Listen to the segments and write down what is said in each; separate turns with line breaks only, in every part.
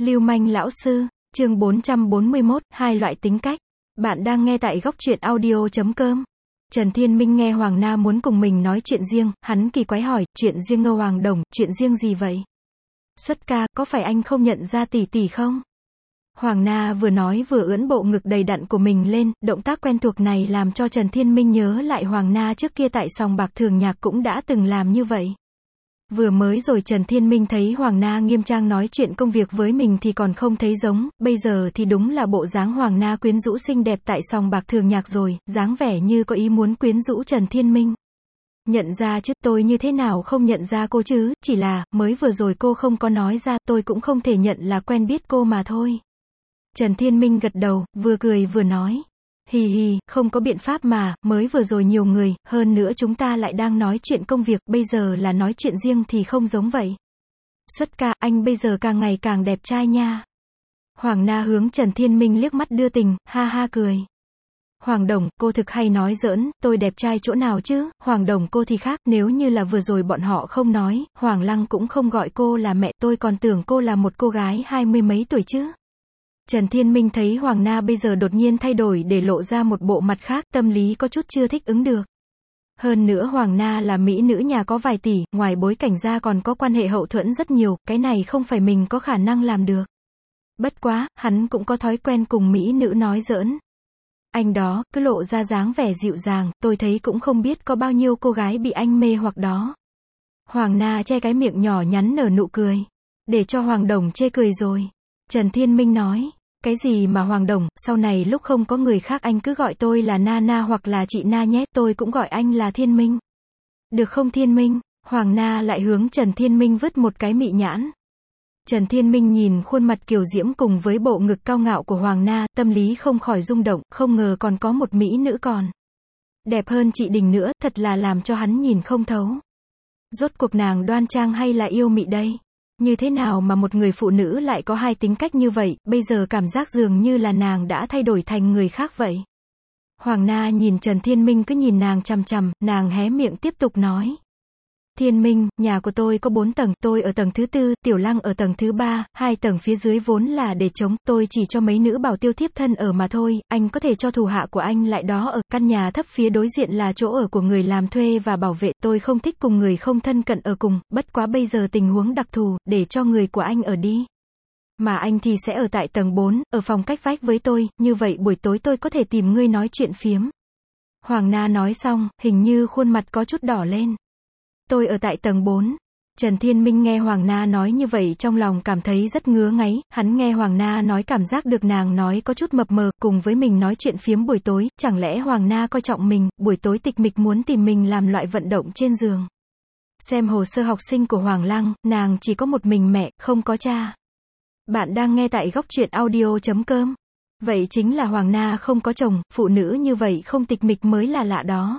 Lưu manh lão sư, chương 441, hai loại tính cách. Bạn đang nghe tại góc truyện audio.com. Trần Thiên Minh nghe Hoàng Na muốn cùng mình nói chuyện riêng, hắn kỳ quái hỏi, chuyện riêng Ngô Hoàng Đồng, chuyện riêng gì vậy? Xuất ca, có phải anh không nhận ra tỷ tỷ không? Hoàng Na vừa nói vừa ưỡn bộ ngực đầy đặn của mình lên, động tác quen thuộc này làm cho Trần Thiên Minh nhớ lại Hoàng Na trước kia tại sòng bạc Thường Nhạc cũng đã từng làm như vậy. Vừa mới rồi Trần Thiên Minh thấy Hoàng Na nghiêm trang nói chuyện công việc với mình thì còn không thấy giống, bây giờ thì đúng là bộ dáng Hoàng Na quyến rũ xinh đẹp tại sòng bạc Thường Nhạc rồi, dáng vẻ như có ý muốn quyến rũ Trần Thiên Minh. Nhận ra chứ, tôi như thế nào không nhận ra cô chứ, chỉ là, mới vừa rồi cô không có nói ra, tôi cũng không thể nhận là quen biết cô mà thôi. Trần Thiên Minh gật đầu, vừa cười vừa nói. Hì hì, không có biện pháp mà, mới vừa rồi nhiều người, hơn nữa chúng ta lại đang nói chuyện công việc, bây giờ là nói chuyện riêng thì không giống vậy. Xuất ca, anh bây giờ càng ngày càng đẹp trai nha. Hoàng Na hướng Trần Thiên Minh liếc mắt đưa tình, ha ha cười. Hoàng Đồng, cô thực hay nói giỡn, tôi đẹp trai chỗ nào chứ, Hoàng Đồng cô thì khác, nếu như là vừa rồi bọn họ không nói, Hoàng Lăng cũng không gọi cô là mẹ, tôi còn tưởng cô là một cô gái 20 mấy tuổi chứ. Trần Thiên Minh thấy Hoàng Na bây giờ đột nhiên thay đổi để lộ ra một bộ mặt khác, tâm lý có chút chưa thích ứng được. Hơn nữa Hoàng Na là mỹ nữ nhà có vài tỷ, ngoài bối cảnh ra còn có quan hệ hậu thuẫn rất nhiều, cái này không phải mình có khả năng làm được. Bất quá, hắn cũng có thói quen cùng mỹ nữ nói giỡn. Anh đó, cứ lộ ra dáng vẻ dịu dàng, tôi thấy cũng không biết có bao nhiêu cô gái bị anh mê hoặc đó. Hoàng Na che cái miệng nhỏ nhắn nở nụ cười. Để cho Hoàng Đồng chê cười rồi. Trần Thiên Minh nói, cái gì mà Hoàng Đồng, sau này lúc không có người khác anh cứ gọi tôi là Na hoặc là chị Na nhé, tôi cũng gọi anh là Thiên Minh. Được không Thiên Minh? Hoàng Na lại hướng Trần Thiên Minh vứt một cái mị nhãn. Trần Thiên Minh nhìn khuôn mặt kiều diễm cùng với bộ ngực cao ngạo của Hoàng Na, tâm lý không khỏi rung động, không ngờ còn có một mỹ nữ còn đẹp hơn chị Đình nữa, thật là làm cho hắn nhìn không thấu. Rốt cuộc nàng đoan trang hay là yêu mị đây? Như thế nào mà một người phụ nữ lại có hai tính cách như vậy, bây giờ cảm giác dường như là nàng đã thay đổi thành người khác vậy. Hoàng Na nhìn Trần Thiên Minh cứ nhìn nàng chằm chằm, nàng hé miệng tiếp tục nói. Thiên Minh, nhà của tôi có 4 tầng, tôi ở tầng thứ 4, Tiểu Lăng ở tầng thứ 3, 2 tầng phía dưới vốn là để trống, tôi chỉ cho mấy nữ bảo tiêu thiếp thân ở mà thôi, anh có thể cho thủ hạ của anh lại đó ở, căn nhà thấp phía đối diện là chỗ ở của người làm thuê và bảo vệ, tôi không thích cùng người không thân cận ở cùng, bất quá bây giờ tình huống đặc thù, để cho người của anh ở đi. Mà anh thì sẽ ở tại tầng 4, ở phòng cách vách với tôi, như vậy buổi tối tôi có thể tìm ngươi nói chuyện phiếm. Hoàng Na nói xong, hình như khuôn mặt có chút đỏ lên. Tôi ở tại tầng 4. Trần Thiên Minh nghe Hoàng Na nói như vậy trong lòng cảm thấy rất ngứa ngáy, hắn nghe Hoàng Na nói cảm giác được nàng nói có chút mập mờ, cùng với mình nói chuyện phiếm buổi tối, chẳng lẽ Hoàng Na coi trọng mình, buổi tối tịch mịch muốn tìm mình làm loại vận động trên giường. Xem hồ sơ học sinh của Hoàng Lăng, nàng chỉ có một mình mẹ, không có cha. Bạn đang nghe tại góc truyện audio.com. Vậy chính là Hoàng Na không có chồng, phụ nữ như vậy không tịch mịch mới là lạ đó.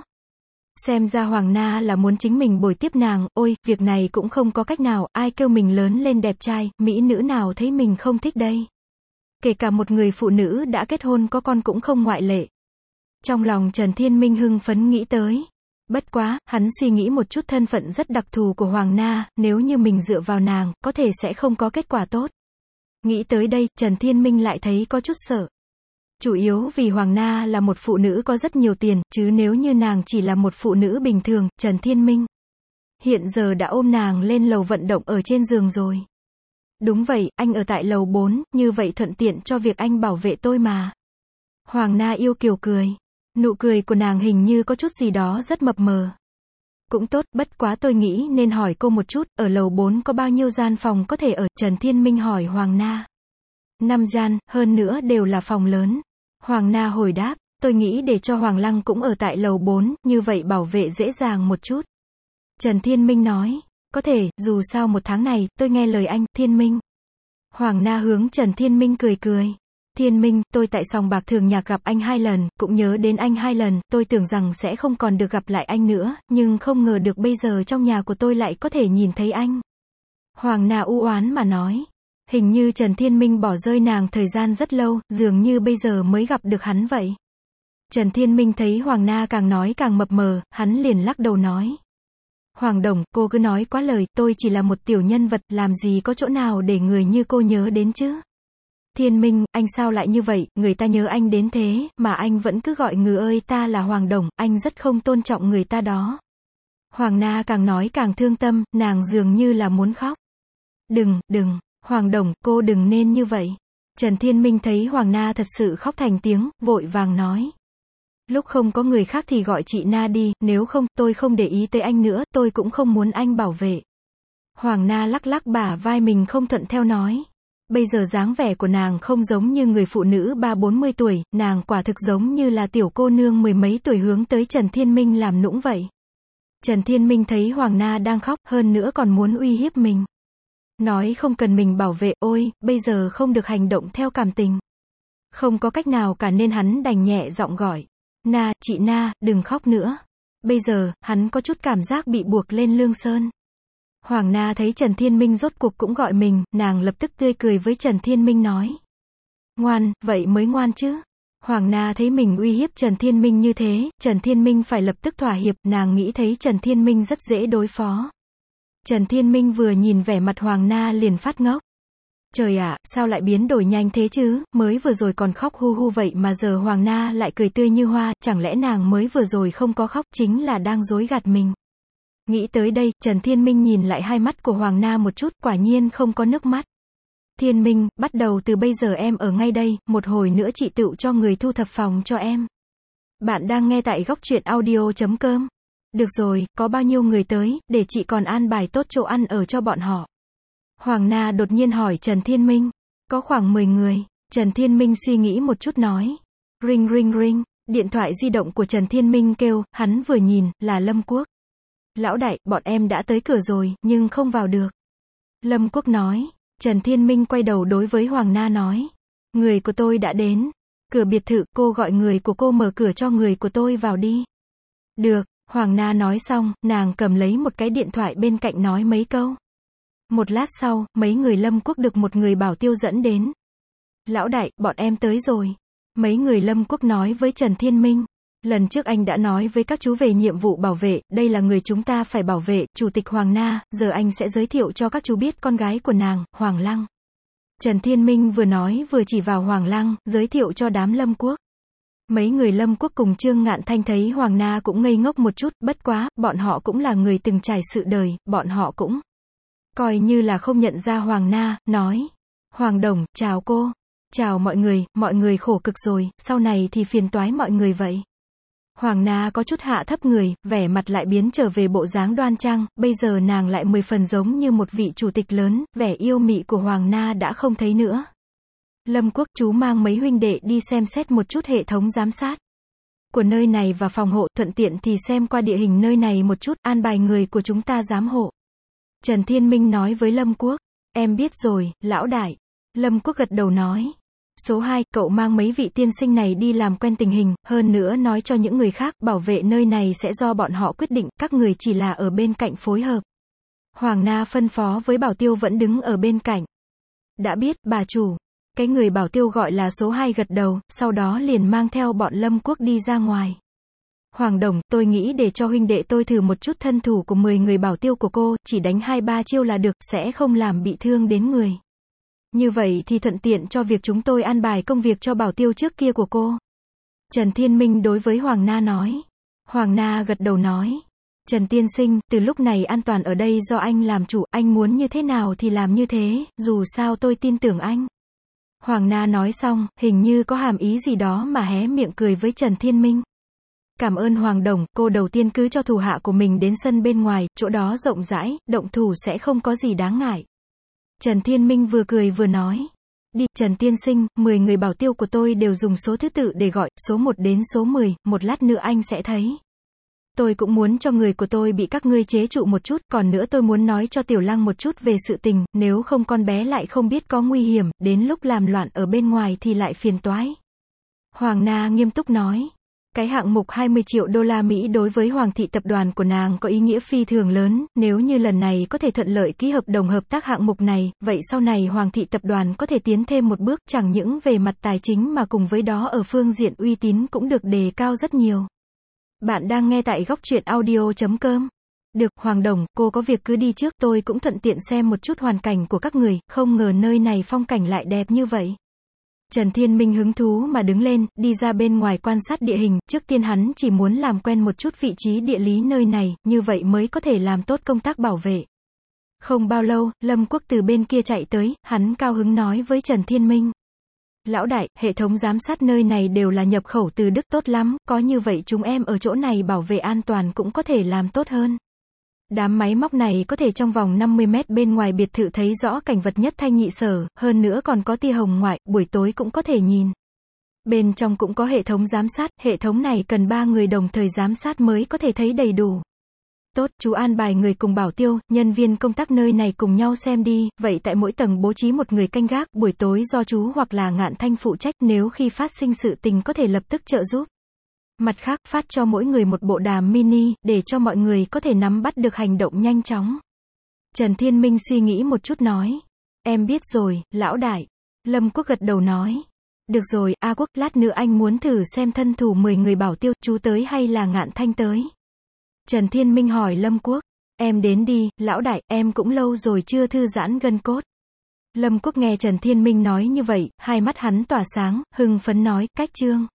Xem ra Hoàng Na là muốn chính mình bồi tiếp nàng, ôi, việc này cũng không có cách nào, ai kêu mình lớn lên đẹp trai, mỹ nữ nào thấy mình không thích đây. Kể cả một người phụ nữ đã kết hôn có con cũng không ngoại lệ. Trong lòng Trần Thiên Minh hưng phấn nghĩ tới. Bất quá, hắn suy nghĩ một chút thân phận rất đặc thù của Hoàng Na, nếu như mình dựa vào nàng, có thể sẽ không có kết quả tốt. Nghĩ tới đây, Trần Thiên Minh lại thấy có chút sợ. Chủ yếu vì Hoàng Na là một phụ nữ có rất nhiều tiền, chứ nếu như nàng chỉ là một phụ nữ bình thường, Trần Thiên Minh hiện giờ đã ôm nàng lên lầu vận động ở trên giường rồi. Đúng vậy, anh ở tại lầu 4, như vậy thuận tiện cho việc anh bảo vệ tôi mà. Hoàng Na yêu kiều cười. Nụ cười của nàng hình như có chút gì đó rất mập mờ. Cũng tốt, bất quá tôi nghĩ nên hỏi cô một chút, ở lầu 4 có bao nhiêu gian phòng có thể ở, Trần Thiên Minh hỏi Hoàng Na. 5 gian, hơn nữa đều là phòng lớn. Hoàng Na hồi đáp, tôi nghĩ để cho Hoàng Lăng cũng ở tại lầu 4, như vậy bảo vệ dễ dàng một chút. Trần Thiên Minh nói, có thể, dù sao một tháng này, tôi nghe lời anh, Thiên Minh. Hoàng Na hướng Trần Thiên Minh cười cười. Thiên Minh, tôi tại sòng bạc Thường Nhạc gặp anh 2 lần, cũng nhớ đến anh 2 lần, tôi tưởng rằng sẽ không còn được gặp lại anh nữa, nhưng không ngờ được bây giờ trong nhà của tôi lại có thể nhìn thấy anh. Hoàng Na u oán mà nói. Hình như Trần Thiên Minh bỏ rơi nàng thời gian rất lâu, dường như bây giờ mới gặp được hắn vậy. Trần Thiên Minh thấy Hoàng Na càng nói càng mập mờ, hắn liền lắc đầu nói. Hoàng Đồng, cô cứ nói quá lời, tôi chỉ là một tiểu nhân vật, làm gì có chỗ nào để người như cô nhớ đến chứ? Thiên Minh, anh sao lại như vậy, người ta nhớ anh đến thế, mà anh vẫn cứ gọi người ơi ta là Hoàng Đồng, anh rất không tôn trọng người ta đó. Hoàng Na càng nói càng thương tâm, nàng dường như là muốn khóc. Đừng, Hoàng Đồng, cô đừng nên như vậy. Trần Thiên Minh thấy Hoàng Na thật sự khóc thành tiếng, vội vàng nói. Lúc không có người khác thì gọi chị Na đi, nếu không, tôi không để ý tới anh nữa, tôi cũng không muốn anh bảo vệ. Hoàng Na lắc lắc bả vai mình không thuận theo nói. Bây giờ dáng vẻ của nàng không giống như người phụ nữ 30-40 tuổi, nàng quả thực giống như là tiểu cô nương mười mấy tuổi hướng tới Trần Thiên Minh làm nũng vậy. Trần Thiên Minh thấy Hoàng Na đang khóc, hơn nữa còn muốn uy hiếp mình. Nói không cần mình bảo vệ, ôi, bây giờ không được hành động theo cảm tình. Không có cách nào cả nên hắn đành nhẹ giọng gọi. Na, chị Na, đừng khóc nữa. Bây giờ, hắn có chút cảm giác bị buộc lên lương sơn. Hoàng Na thấy Trần Thiên Minh rốt cuộc cũng gọi mình, nàng lập tức tươi cười với Trần Thiên Minh nói. Ngoan, vậy mới ngoan chứ. Hoàng Na thấy mình uy hiếp Trần Thiên Minh như thế, Trần Thiên Minh phải lập tức thỏa hiệp, nàng nghĩ thấy Trần Thiên Minh rất dễ đối phó. Trần Thiên Minh vừa nhìn vẻ mặt Hoàng Na liền phát ngốc. Trời ạ, sao lại biến đổi nhanh thế chứ, mới vừa rồi còn khóc hu hu vậy mà giờ Hoàng Na lại cười tươi như hoa, chẳng lẽ nàng mới vừa rồi không có khóc chính là đang dối gạt mình. Nghĩ tới đây, Trần Thiên Minh nhìn lại hai mắt của Hoàng Na một chút, quả nhiên không có nước mắt. Thiên Minh, bắt đầu từ bây giờ em ở ngay đây, một hồi nữa chị tựu cho người thu thập phòng cho em. Bạn đang nghe tại góc truyện audio.com. Được rồi, có bao nhiêu người tới, để chị còn an bài tốt chỗ ăn ở cho bọn họ. Hoàng Na đột nhiên hỏi Trần Thiên Minh. Có khoảng 10 người. Trần Thiên Minh suy nghĩ một chút nói. Ring ring ring. Điện thoại di động của Trần Thiên Minh kêu, hắn vừa nhìn, là Lâm Quốc. Lão đại, bọn em đã tới cửa rồi, nhưng không vào được. Lâm Quốc nói. Trần Thiên Minh quay đầu đối với Hoàng Na nói. Người của tôi đã đến. Cửa biệt thự, cô gọi người của cô mở cửa cho người của tôi vào đi. Được, Hoàng Na nói xong, nàng cầm lấy một cái điện thoại bên cạnh nói mấy câu. Một lát sau, mấy người Lâm Quốc được một người bảo tiêu dẫn đến. Lão đại, bọn em tới rồi. Mấy người Lâm Quốc nói với Trần Thiên Minh. Lần trước anh đã nói với các chú về nhiệm vụ bảo vệ, đây là người chúng ta phải bảo vệ, Chủ tịch Hoàng Na, giờ anh sẽ giới thiệu cho các chú biết con gái của nàng, Hoàng Lăng. Trần Thiên Minh vừa nói vừa chỉ vào Hoàng Lăng, giới thiệu cho đám Lâm Quốc. Mấy người Lâm Quốc cùng Trương Ngạn Thanh thấy Hoàng Na cũng ngây ngốc một chút, bất quá, bọn họ cũng là người từng trải sự đời, bọn họ cũng coi như là không nhận ra Hoàng Na, nói. Hoàng Đồng, chào cô. Chào mọi người khổ cực rồi, sau này thì phiền toái mọi người vậy. Hoàng Na có chút hạ thấp người, vẻ mặt lại biến trở về bộ dáng đoan trang, bây giờ nàng lại 10 phần giống như một vị chủ tịch lớn, vẻ yêu mị của Hoàng Na đã không thấy nữa. Lâm Quốc, chú mang mấy huynh đệ đi xem xét một chút hệ thống giám sát của nơi này và phòng hộ, thuận tiện thì xem qua địa hình nơi này một chút, an bài người của chúng ta giám hộ. Trần Thiên Minh nói với Lâm Quốc. Em biết rồi, lão đại. Lâm Quốc gật đầu nói. Số 2, cậu mang mấy vị tiên sinh này đi làm quen tình hình, hơn nữa nói cho những người khác, bảo vệ nơi này sẽ do bọn họ quyết định, các người chỉ là ở bên cạnh phối hợp. Hoàng Na phân phó với bảo tiêu vẫn đứng ở bên cạnh. Đã biết, bà chủ. Cái người bảo tiêu gọi là số 2 gật đầu, sau đó liền mang theo bọn Lâm Quốc đi ra ngoài. Hoàng Đồng, tôi nghĩ để cho huynh đệ tôi thử một chút thân thủ của 10 người bảo tiêu của cô, chỉ đánh 2-3 chiêu là được, sẽ không làm bị thương đến người. Như vậy thì thuận tiện cho việc chúng tôi an bài công việc cho bảo tiêu trước kia của cô. Trần Thiên Minh đối với Hoàng Na nói. Hoàng Na gật đầu nói. Trần tiên sinh, từ lúc này an toàn ở đây do anh làm chủ, anh muốn như thế nào thì làm như thế, dù sao tôi tin tưởng anh. Hoàng Na nói xong, hình như có hàm ý gì đó mà hé miệng cười với Trần Thiên Minh. Cảm ơn Hoàng Đồng, cô đầu tiên cứ cho thủ hạ của mình đến sân bên ngoài, chỗ đó rộng rãi, động thủ sẽ không có gì đáng ngại. Trần Thiên Minh vừa cười vừa nói. Đi, Trần tiên sinh, 10 người bảo tiêu của tôi đều dùng số thứ tự để gọi, số 1 đến số 10, một lát nữa anh sẽ thấy. Tôi cũng muốn cho người của tôi bị các ngươi chế trụ một chút, còn nữa tôi muốn nói cho Tiểu Lăng một chút về sự tình, nếu không con bé lại không biết có nguy hiểm, đến lúc làm loạn ở bên ngoài thì lại phiền toái. Hoàng Na nghiêm túc nói. Cái hạng mục 20 triệu đô la Mỹ đối với Hoàng thị tập đoàn của nàng có ý nghĩa phi thường lớn, nếu như lần này có thể thuận lợi ký hợp đồng hợp tác hạng mục này, vậy sau này Hoàng thị tập đoàn có thể tiến thêm một bước, chẳng những về mặt tài chính mà cùng với đó ở phương diện uy tín cũng được đề cao rất nhiều. Bạn đang nghe tại góc truyện audio.com. Được, Hoàng Đồng, cô có việc cứ đi trước, tôi cũng thuận tiện xem một chút hoàn cảnh của các người, không ngờ nơi này phong cảnh lại đẹp như vậy. Trần Thiên Minh hứng thú mà đứng lên, đi ra bên ngoài quan sát địa hình, trước tiên hắn chỉ muốn làm quen một chút vị trí địa lý nơi này, như vậy mới có thể làm tốt công tác bảo vệ. Không bao lâu, Lâm Quốc từ bên kia chạy tới, hắn cao hứng nói với Trần Thiên Minh. Lão đại, hệ thống giám sát nơi này đều là nhập khẩu từ Đức tốt lắm, có như vậy chúng em ở chỗ này bảo vệ an toàn cũng có thể làm tốt hơn. Đám máy móc này có thể trong vòng 50 mét bên ngoài biệt thự thấy rõ cảnh vật nhất thanh nhị sở, hơn nữa còn có tia hồng ngoại, buổi tối cũng có thể nhìn. Bên trong cũng có hệ thống giám sát, hệ thống này cần 3 người đồng thời giám sát mới có thể thấy đầy đủ. Tốt, chú an bài người cùng bảo tiêu, nhân viên công tác nơi này cùng nhau xem đi, vậy tại mỗi tầng bố trí một người canh gác, buổi tối do chú hoặc là Ngạn Thanh phụ trách, nếu khi phát sinh sự tình có thể lập tức trợ giúp. Mặt khác, phát cho mỗi người một bộ đàm mini, để cho mọi người có thể nắm bắt được hành động nhanh chóng. Trần Thiên Minh suy nghĩ một chút nói. Em biết rồi, lão đại. Lâm Quốc gật đầu nói. Được rồi, A Quốc, lát nữa anh muốn thử xem thân thủ 10 người bảo tiêu, chú tới hay là Ngạn Thanh tới? Trần Thiên Minh hỏi Lâm Quốc. Em đến đi, lão đại, em cũng lâu rồi chưa thư giãn gân cốt. Lâm Quốc nghe Trần Thiên Minh nói như vậy, hai mắt hắn tỏa sáng, hưng phấn nói, cách chương.